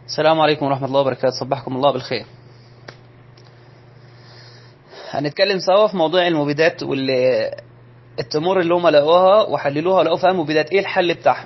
السلام عليكم ورحمة الله وبركاته. صبحكم الله بالخير. هنتكلم سوا في موضوع المبيدات والتمور اللي هم لقوها وحللوها ولقوا فيها مبيدات. ايه الحل بتاعها؟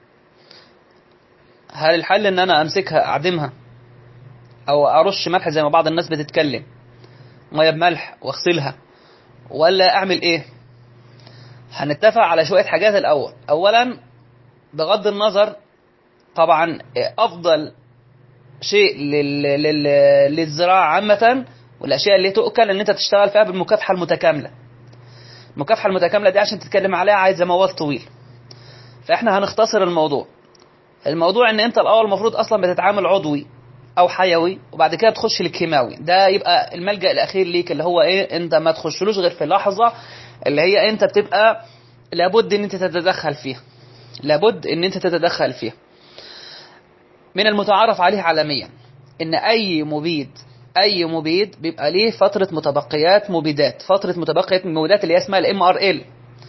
هل الحل ان انا امسكها اعدمها او ارش ملح زي ما بعض الناس بتتكلم، ميه بملح واغسلها، ولا اعمل ايه؟ هنتفق على شوية حاجات. الاول اولا، بغض النظر طبعا افضل شيء للزراعة عامة والاشياء اللي تؤكل ان انت تشتغل فيها بالمكافحة المتكاملة. المكافحة المتكاملة دي عشان تتكلم عليها عايزة موال طويل، فاحنا هنختصر الموضوع ان انت الاول المفروض اصلا بتتعامل عضوي او حيوي، وبعد كده تخش للكيماوي. ده يبقى الملجأ الاخير ليك، اللي هو ايه؟ انت ما تخشلوش غير في لحظة اللي هي انت بتبقى لابد ان انت تتدخل فيها. لابد ان انت تتدخل فيها. من المتعارف عليه عالميا ان اي مبيد بيبقى ليه فترة متبقيات مبيدات. فترة متبقيات مبيدات اللي هي اسمها الام ار ال.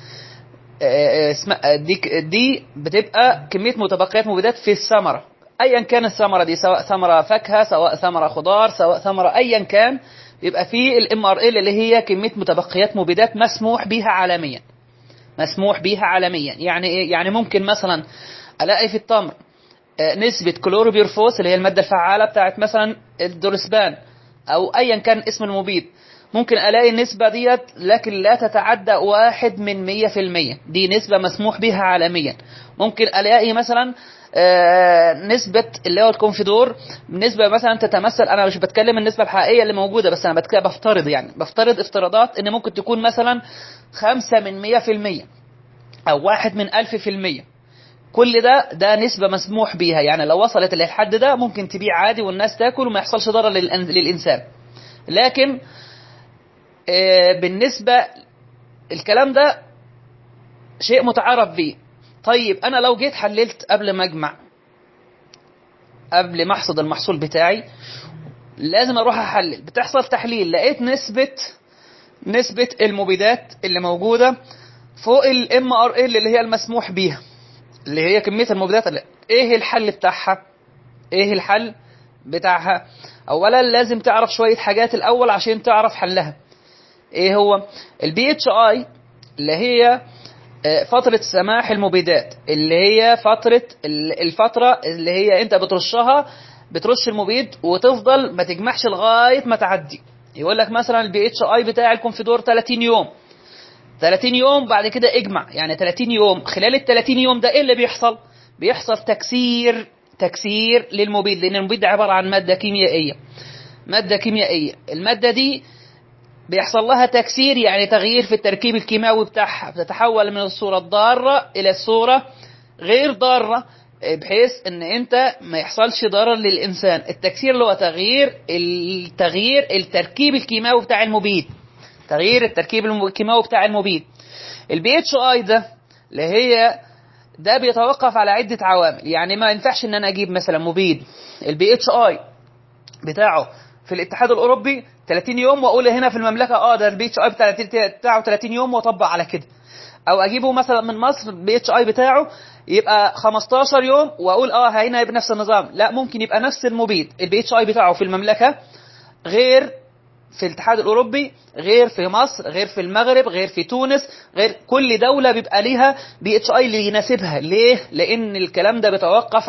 دي بتبقى كمية متبقيات مبيدات في الثمرة، ايا كان الثمرة دي، سواء ثمرة فاكهة سواء ثمرة خضار سواء ثمرة ايا كان، بيبقى فيه الام ار ال اللي هي كمية متبقيات مبيدات مسموح بيها عالميا. مسموح بيها عالميا يعني ايه؟ يعني ممكن مثلا الاقي في التمر نسبة كلوروبيرفوس اللي هي المادة الفعالة بتاعت مثلا الدورسبان او ايا كان اسم المبيد، ممكن الاقي النسبة ديت لكن لا تتعدى 1/100%. دي نسبة مسموح بها عالميا. ممكن الاقي مثلا نسبة اللي هو الكونفيدور نسبة مثلا تتمثل، انا مش بتكلم النسبة الحقيقية اللي موجودة، بس انا بفترض، يعني بفترض افتراضات ان ممكن تكون مثلا 5/100% او 1/1000%. كل ده نسبة مسموح بيها، يعني لو وصلت للحد ده ممكن تبيع عادي والناس تاكل وما يحصلش ضرر للإنسان. لكن بالنسبة الكلام ده شيء متعارف به. طيب أنا لو جيت حللت قبل ما أجمع، قبل ما أحصد المحصول بتاعي، لازم أروح أحلل. بتحصل تحليل، لقيت نسبة المبيدات اللي موجودة فوق الام ار ال اللي هي المسموح بيها، اللي هي كمية المبيدات ايه الحل بتاعها؟ ايه الحل بتاعها؟ اولا لازم تعرف شوية حاجات الاول عشان تعرف حلها. ايه هو البي اتش اي؟ اللي هي فترة سماح المبيدات، اللي هي الفترة اللي هي انت بترش المبيد وتفضل ما تجمعش لغاية ما تعدي. يقول لك مثلا البي اتش اي بتاع الكونفيدور 30 يوم. 30 يوم بعد كده اجمع، يعني 30 يوم. خلال ال 30 يوم ده ايه اللي بيحصل؟ بيحصل تكسير للمبيد، لان المبيد ده عبارة عن مادة كيميائية. المادة دي بيحصل لها تكسير، يعني تغيير في التركيب الكيماوي بتاعها، بتتحول من الصورة الضارة الى الصورة غير ضارة، بحيث ان انت ما يحصلش ضرر للانسان. التكسير اللي هو تغيير التركيب الكيماوي بتاع المبيد. تغيير التركيب الكيماوي بتاع المبيد. البي اتش اي اللي هي ده بيتوقف على عدة عوامل. يعني ما ينفعش ان انا اجيب مثلا مبيد البي اتش اي بتاعه في الاتحاد الاوروبي 30 يوم واقول هنا في المملكه ده البي اتش اي بتاعه 30 يوم واطبق على كده، او اجيبه مثلا من مصر البي اتش اي بتاعه يبقى 15 يوم واقول هنا يبقى نفس النظام. لا، ممكن يبقى نفس المبيد البي اتش اي بتاعه في المملكه غير في الاتحاد الأوروبي، غير في مصر، غير في المغرب، غير في تونس، غير كل دولة بيبقى ليها بي اتش اي اللي يناسبها. ليه؟ لأن الكلام ده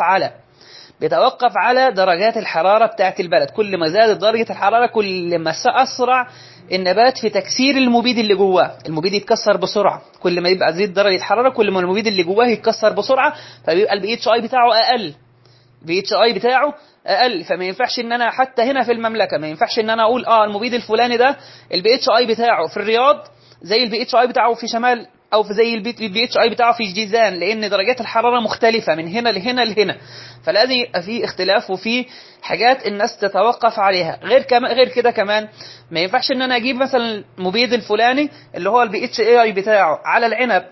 بيتوقف على درجات الحرارة بتاعت البلد. كل ما زادت درجة الحرارة كل ما أسرع النبات في تكسير المبيد اللي جواه. المبيد يتكسر بسرعة، كل ما يبقى زيد درجة الحرارة كل ما المبيد اللي جواه يتكسر بسرعة، فبيبقى البي اتش اي بتاعه أقل. البي اتش اي بتاعه اقل. فما ينفعش ان انا حتى هنا في المملكه ما ينفعش ان انا اقول المبيد الفلاني ده البي اتش اي بتاعه في الرياض زي البي اتش اي بتاعه في شمال، او في زي البي اتش اي بتاعه في جيزان، لان درجات الحراره مختلفه من هنا لهنا لهنا. فلازم يبقى في اختلاف وفي حاجات الناس تتوقف عليها. غير كده كمان ما ينفعش ان انا اجيب مثلا المبيد الفلاني اللي هو البي اتش اي بتاعه على العنب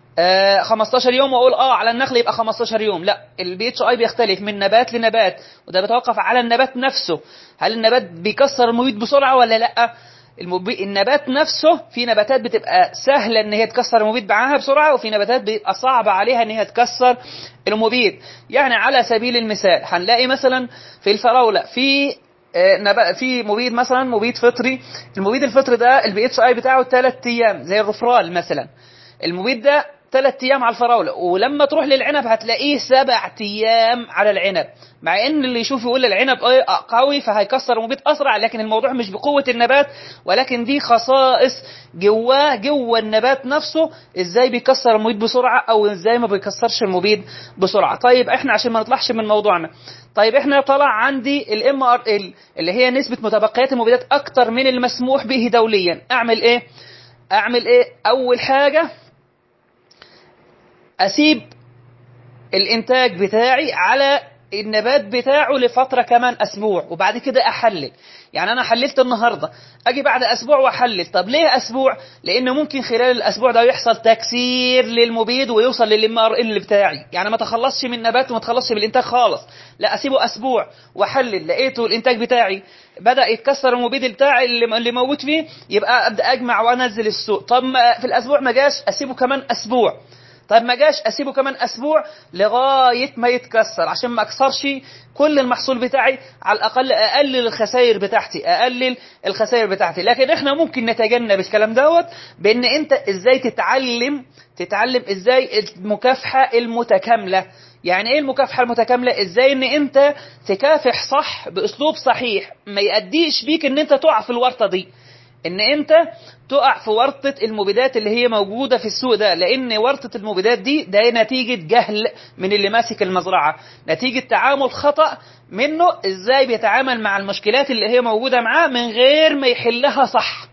15 يوم واقول على النخل يبقى 15 يوم. لا، البي اتش اي بيختلف من نبات لنبات، وده بيتوقف على النبات نفسه. هل النبات بيكسر المبيد بسرعه ولا لا؟ النبات نفسه، في نباتات بتبقى سهلة ان هي تكسر المبيد معاها بسرعة، وفي نباتات بيبقى صعب عليها ان هي تكسر المبيد. يعني على سبيل المثال هنلاقي مثلا في الفراولة في مبيد مثلا مبيد فطري. المبيد الفطري ده البي اتش اي بتاعه 3 ايام، زي الرفرال مثلا. المبيد ده 3 ايام على الفراوله، ولما تروح للعنب هتلاقيه 7 ايام على العنب. مع ان اللي يشوف يقول العنب قوي فهيكسر المبيد اسرع، لكن الموضوع مش بقوه النبات، ولكن دي خصائص جوه النبات نفسه، ازاي بيكسر المبيد بسرعه او ازاي ما بيكسرش المبيد بسرعه. طيب احنا عشان ما نطلعش من موضوعنا، طيب احنا طلع عندي الام ار ال اللي هي نسبه متبقيات المبيدات اكتر من المسموح به دوليا. اعمل ايه؟ اول حاجه اسيب الانتاج بتاعي على النبات بتاعه لفترة كمان اسبوع، وبعد كده احلل. يعني انا حللت النهاردة، اجي بعد اسبوع واحلل. طب ليه اسبوع؟ لان ممكن خلال الاسبوع ده يحصل تكسير للمبيد ويوصل للام ار ال بتاعي، يعني ما تخلصش من النبات وما تخلصش بالانتاج خالص، لا اسيبه اسبوع واحلل. لقيته الانتاج بتاعي بدأ يتكسر المبيد بتاعي اللي موجود فيه، يبقى ابدا اجمع وانزل السوق. طب في الاسبوع ما جاش، اسيبه كمان اسبوع. طيب ما جاش، اسيبه كمان اسبوع لغايه ما يتكسر، عشان ما اكسرش كل المحصول بتاعي. على الاقل اقلل الخسائر بتاعتي. لكن احنا ممكن نتجنب الكلام دوت بان انت ازاي تتعلم ازاي المكافحه المتكامله. يعني ايه المكافحه المتكامله؟ ازاي ان انت تكافح صح باسلوب صحيح، ما يؤديش بيك ان انت تقع في الورطه دي، ان انت تقع في ورطة المبيدات اللي هي موجودة في السوق ده. لان ورطة المبيدات ده نتيجة جهل من اللي ماسك المزرعة، نتيجة تعامل خطأ منه، ازاي بيتعامل مع المشكلات اللي هي موجودة معاه من غير ما يحلها صح.